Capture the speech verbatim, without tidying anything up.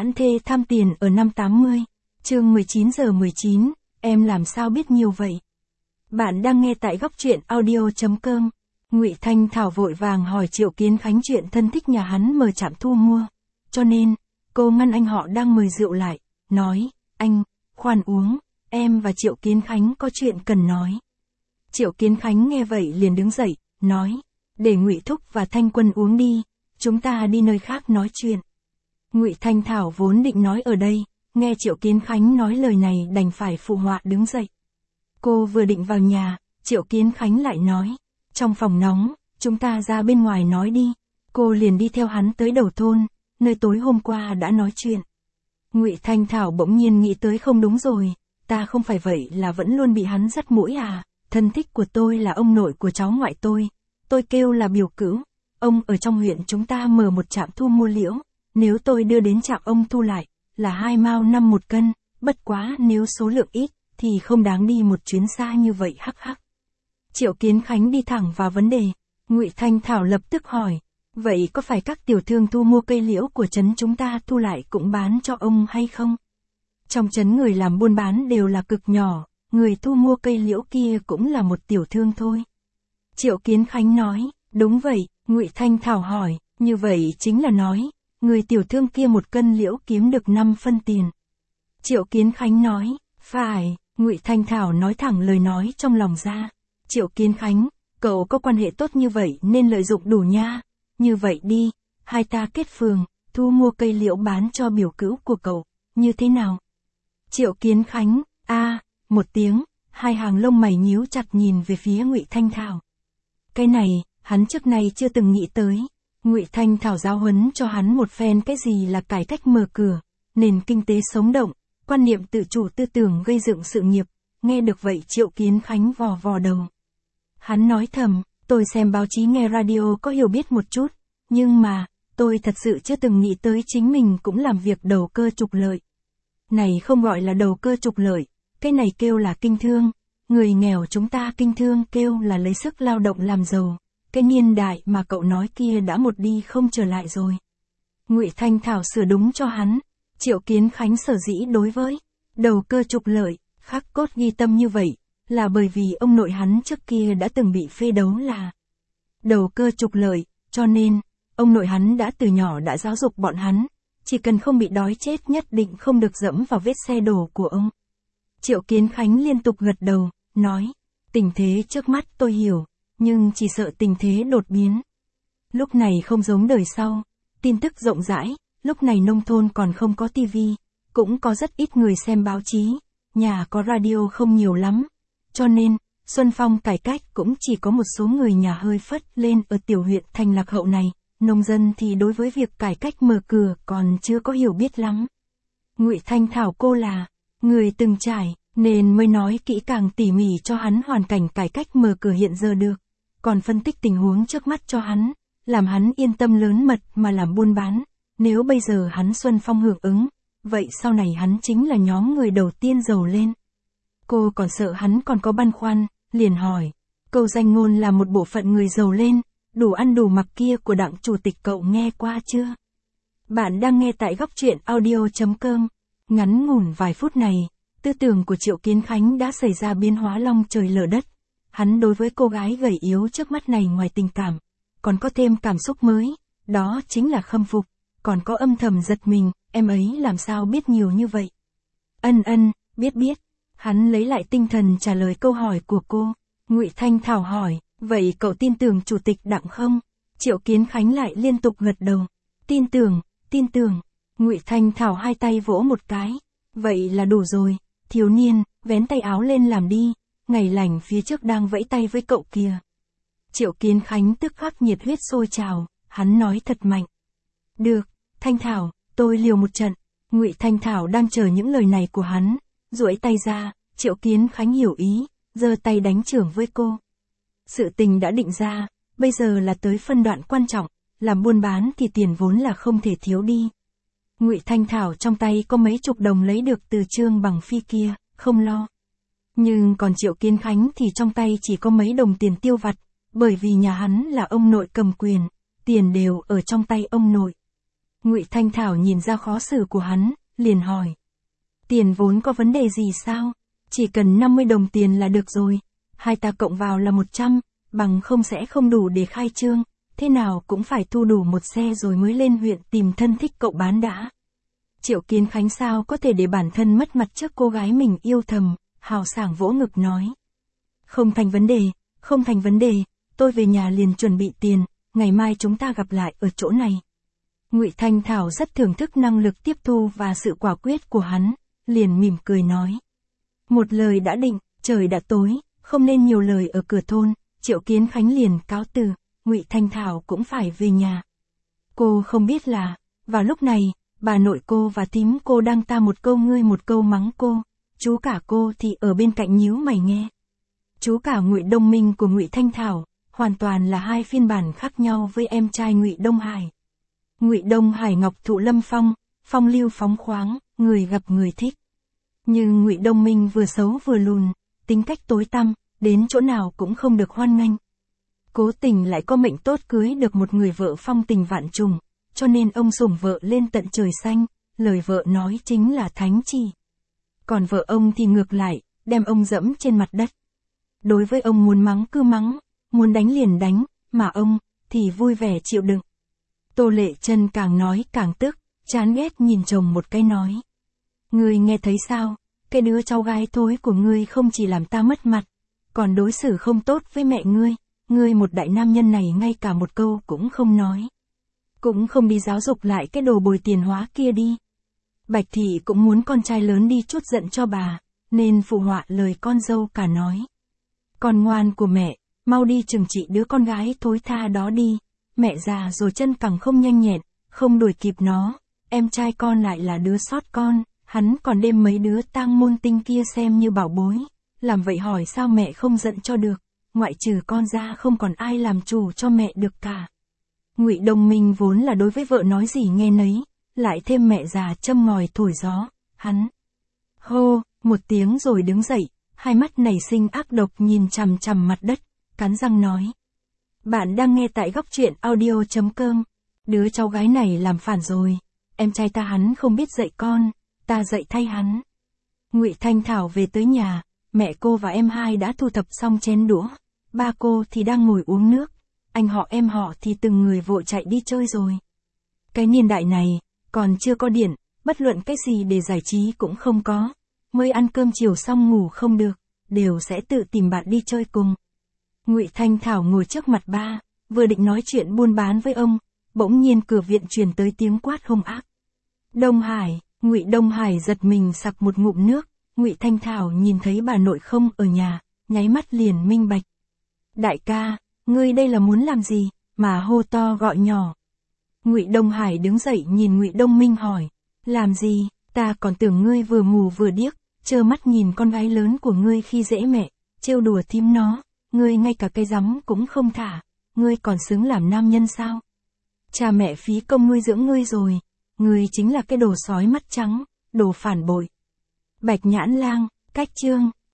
Hãn thê tham tiền ở năm tám mươi, chương mười chín giờ mười chín, em làm sao biết nhiều vậy? Bạn đang nghe tại góc truyện audio chấm com. Ngụy Thanh Thảo vội vàng hỏi Triệu Kiến Khánh chuyện thân thích nhà hắn mời trạm thu mua. Cho nên, cô ngăn anh họ đang mời rượu lại, nói, anh, khoan uống, em và Triệu Kiến Khánh có chuyện cần nói. Triệu Kiến Khánh nghe vậy liền đứng dậy, nói, để Ngụy Thúc và Thanh Quân uống đi, chúng ta đi nơi khác nói chuyện. Ngụy Thanh Thảo vốn định nói ở đây, nghe Triệu Kiến Khánh nói lời này đành phải phụ họa đứng dậy. Cô vừa định vào nhà, Triệu Kiến Khánh lại nói, trong phòng nóng, chúng ta ra bên ngoài nói đi. Cô liền đi theo hắn tới đầu thôn, nơi tối hôm qua đã nói chuyện. Ngụy Thanh Thảo bỗng nhiên nghĩ tới không đúng rồi, ta không phải vậy là vẫn luôn bị hắn dắt mũi à, thân thích của tôi là ông nội của cháu ngoại tôi, tôi kêu là biểu cữu, ông ở trong huyện chúng ta mở một trạm thu mua liễu, nếu tôi đưa đến trạm ông thu lại, là hai mao năm một cân, bất quá nếu số lượng ít, thì không đáng đi một chuyến xa như vậy hắc hắc. Triệu Kiến Khánh đi thẳng vào vấn đề, Ngụy Thanh Thảo lập tức hỏi, vậy có phải các tiểu thương thu mua cây liễu của trấn chúng ta thu lại cũng bán cho ông hay không? Trong trấn người làm buôn bán đều là cực nhỏ, người thu mua cây liễu kia cũng là một tiểu thương thôi. Triệu Kiến Khánh nói, đúng vậy. Ngụy Thanh Thảo hỏi, như vậy chính là nói, người tiểu thương kia một cân liễu kiếm được năm phân tiền. Triệu Kiến Khánh nói, phải. Ngụy Thanh Thảo nói thẳng lời nói trong lòng ra. Triệu Kiến Khánh, cậu có quan hệ tốt như vậy nên lợi dụng đủ nha. Như vậy đi, hai ta kết phường, thu mua cây liễu bán cho biểu cữu của cậu, như thế nào? Triệu Kiến Khánh, a, à, một tiếng, hai hàng lông mày nhíu chặt nhìn về phía Ngụy Thanh Thảo. Cái này, hắn trước nay chưa từng nghĩ tới. Ngụy Thanh Thảo giáo huấn cho hắn một phen cái gì là cải cách mở cửa, nền kinh tế sống động, quan niệm tự chủ tư tưởng gây dựng sự nghiệp, nghe được vậy Triệu Kiến Khánh vò vò đầu. Hắn nói thầm, tôi xem báo chí nghe radio có hiểu biết một chút, nhưng mà, tôi thật sự chưa từng nghĩ tới chính mình cũng làm việc đầu cơ trục lợi. Này không gọi là đầu cơ trục lợi, cái này kêu là kinh thương, người nghèo chúng ta kinh thương kêu là lấy sức lao động làm giàu. Cái niên đại mà cậu nói kia đã một đi không trở lại rồi. Ngụy Thanh Thảo sửa đúng cho hắn. Triệu Kiến Khánh sở dĩ đối với đầu cơ trục lợi, khắc cốt ghi tâm như vậy, là bởi vì ông nội hắn trước kia đã từng bị phê đấu là đầu cơ trục lợi, cho nên, ông nội hắn đã từ nhỏ đã giáo dục bọn hắn, chỉ cần không bị đói chết nhất định không được dẫm vào vết xe đổ của ông. Triệu Kiến Khánh liên tục gật đầu, nói, tình thế trước mắt tôi hiểu. Nhưng chỉ sợ tình thế đột biến. Lúc này không giống đời sau, tin tức rộng rãi, lúc này nông thôn còn không có tivi, cũng có rất ít người xem báo chí, nhà có radio không nhiều lắm. Cho nên, Xuân Phong cải cách cũng chỉ có một số người nhà hơi phất lên ở tiểu huyện thành lạc hậu này, nông dân thì đối với việc cải cách mở cửa còn chưa có hiểu biết lắm. Ngụy Thanh Thảo cô là người từng trải, nên mới nói kỹ càng tỉ mỉ cho hắn hoàn cảnh cải cách mở cửa hiện giờ được. Còn phân tích tình huống trước mắt cho hắn, làm hắn yên tâm lớn mật mà làm buôn bán, nếu bây giờ hắn Xuân Phong hưởng ứng, vậy sau này hắn chính là nhóm người đầu tiên giàu lên. Cô còn sợ hắn còn có băn khoăn, liền hỏi, câu danh ngôn là một bộ phận người giàu lên, đủ ăn đủ mặc kia của Đặng Chủ tịch cậu nghe qua chưa? Bạn đang nghe tại góc truyện audio chấm com, ngắn ngủn vài phút này, tư tưởng của Triệu Kiến Khánh đã xảy ra biến hóa long trời lở đất. Hắn đối với cô gái gầy yếu trước mắt này ngoài tình cảm, còn có thêm cảm xúc mới, đó chính là khâm phục, còn có âm thầm giật mình, em ấy làm sao biết nhiều như vậy. Ân ân, biết biết, hắn lấy lại tinh thần trả lời câu hỏi của cô. Ngụy Thanh Thảo hỏi, vậy cậu tin tưởng Chủ tịch Đặng không? Triệu Kiến Khánh lại liên tục gật đầu, tin tưởng, tin tưởng. Ngụy Thanh Thảo hai tay vỗ một cái, vậy là đủ rồi, thiếu niên, vén tay áo lên làm đi. Ngày lành phía trước đang vẫy tay với cậu kìa. Triệu Kiến Khánh tức khắc nhiệt huyết sôi trào, hắn nói thật mạnh. Được, Thanh Thảo, tôi liều một trận. Ngụy Thanh Thảo đang chờ những lời này của hắn, duỗi tay ra, Triệu Kiến Khánh hiểu ý, giơ tay đánh chưởng với cô. Sự tình đã định ra, bây giờ là tới phân đoạn quan trọng, làm buôn bán thì tiền vốn là không thể thiếu đi. Ngụy Thanh Thảo trong tay có mấy chục đồng lấy được từ Trương Bằng Phi kia, không lo. Nhưng còn Triệu Kiến Khánh thì trong tay chỉ có mấy đồng tiền tiêu vặt, bởi vì nhà hắn là ông nội cầm quyền, tiền đều ở trong tay ông nội. Ngụy Thanh Thảo nhìn ra khó xử của hắn, liền hỏi. Tiền vốn có vấn đề gì sao? Chỉ cần năm mươi đồng tiền là được rồi. Hai ta cộng vào là một trăm, bằng không sẽ không đủ để khai trương. Thế nào cũng phải thu đủ một xe rồi mới lên huyện tìm thân thích cậu bán đã. Triệu Kiến Khánh sao có thể để bản thân mất mặt trước cô gái mình yêu thầm, hào sảng vỗ ngực nói. Không thành vấn đề, không thành vấn đề, tôi về nhà liền chuẩn bị tiền, ngày mai chúng ta gặp lại ở chỗ này. Ngụy Thanh Thảo rất thưởng thức năng lực tiếp thu và sự quả quyết của hắn, liền mỉm cười nói. Một lời đã định, trời đã tối, không nên nhiều lời ở cửa thôn, Triệu Kiến Khánh liền cáo từ, Ngụy Thanh Thảo cũng phải về nhà. Cô không biết là, vào lúc này, bà nội cô và thím cô đang ta một câu ngươi một câu mắng cô, chú cả cô thì ở bên cạnh nhíu mày nghe. Chú cả Ngụy Đông Minh của Ngụy Thanh Thảo, hoàn toàn là hai phiên bản khác nhau với em trai Ngụy Đông Hải. Ngụy Đông Hải ngọc thụ lâm phong, phong lưu phóng khoáng, người gặp người thích. Nhưng Ngụy Đông Minh vừa xấu vừa lùn, tính cách tối tăm, đến chỗ nào cũng không được hoan nghênh. Cố tình lại có mệnh tốt cưới được một người vợ phong tình vạn trùng, cho nên ông sủng vợ lên tận trời xanh, lời vợ nói chính là thánh chỉ. Còn vợ ông thì ngược lại, đem ông dẫm trên mặt đất. Đối với ông muốn mắng cứ mắng, muốn đánh liền đánh, mà ông thì vui vẻ chịu đựng. Tô Lệ Chân càng nói càng tức, chán ghét nhìn chồng một cái nói. Ngươi nghe thấy sao, cái đứa cháu gái thối của ngươi không chỉ làm ta mất mặt, còn đối xử không tốt với mẹ ngươi, ngươi một đại nam nhân này ngay cả một câu cũng không nói. Cũng không đi giáo dục lại cái đồ bồi tiền hóa kia đi. Bạch Thị cũng muốn con trai lớn đi chút giận cho bà, nên phụ họa lời con dâu cả nói. Con ngoan của mẹ, mau đi trừng trị đứa con gái thối tha đó đi, mẹ già rồi chân cẳng không nhanh nhẹn, không đuổi kịp nó, em trai con lại là đứa sót con, hắn còn đem mấy đứa tang môn tinh kia xem như bảo bối, làm vậy hỏi sao mẹ không giận cho được, ngoại trừ con ra không còn ai làm chủ cho mẹ được cả. Ngụy Đông Minh vốn là đối với vợ nói gì nghe nấy, lại thêm mẹ già châm ngòi thổi gió, hắn hô một tiếng rồi đứng dậy, hai mắt nảy sinh ác độc nhìn chằm chằm mặt đất, cắn răng nói. Bạn đang nghe tại góc truyện audio chấm com. Đứa cháu gái này làm phản rồi, em trai ta hắn không biết dạy con, ta dạy thay hắn. Ngụy Thanh Thảo về tới nhà, mẹ cô và em hai đã thu thập xong chén đũa, ba cô thì đang ngồi uống nước, anh họ em họ thì từng người vội chạy đi chơi rồi. Cái niên đại này, còn chưa có điện, bất luận cái gì để giải trí cũng không có, mới ăn cơm chiều xong ngủ không được, đều sẽ tự tìm bạn đi chơi cùng. Ngụy Thanh Thảo ngồi trước mặt ba, vừa định nói chuyện buôn bán với ông, bỗng nhiên cửa viện truyền tới tiếng quát hung ác. Đông Hải, Ngụy Đông Hải giật mình sặc một ngụm nước, Ngụy Thanh Thảo nhìn thấy bà nội không ở nhà, nháy mắt liền minh bạch. Đại ca, ngươi đây là muốn làm gì, mà hô to gọi nhỏ. Ngụy Đông Hải đứng dậy nhìn Ngụy Đông Minh hỏi, làm gì, ta còn tưởng ngươi vừa mù vừa điếc, trơ mắt nhìn con gái lớn của ngươi khi dễ mẹ, trêu đùa thím nó, ngươi ngay cả cây rắm cũng không thả, ngươi còn xứng làm nam nhân sao? Cha mẹ phí công nuôi dưỡng ngươi rồi, ngươi chính là cái đồ sói mắt trắng, đồ phản bội. Bạch Nhãn Lang, cách chương.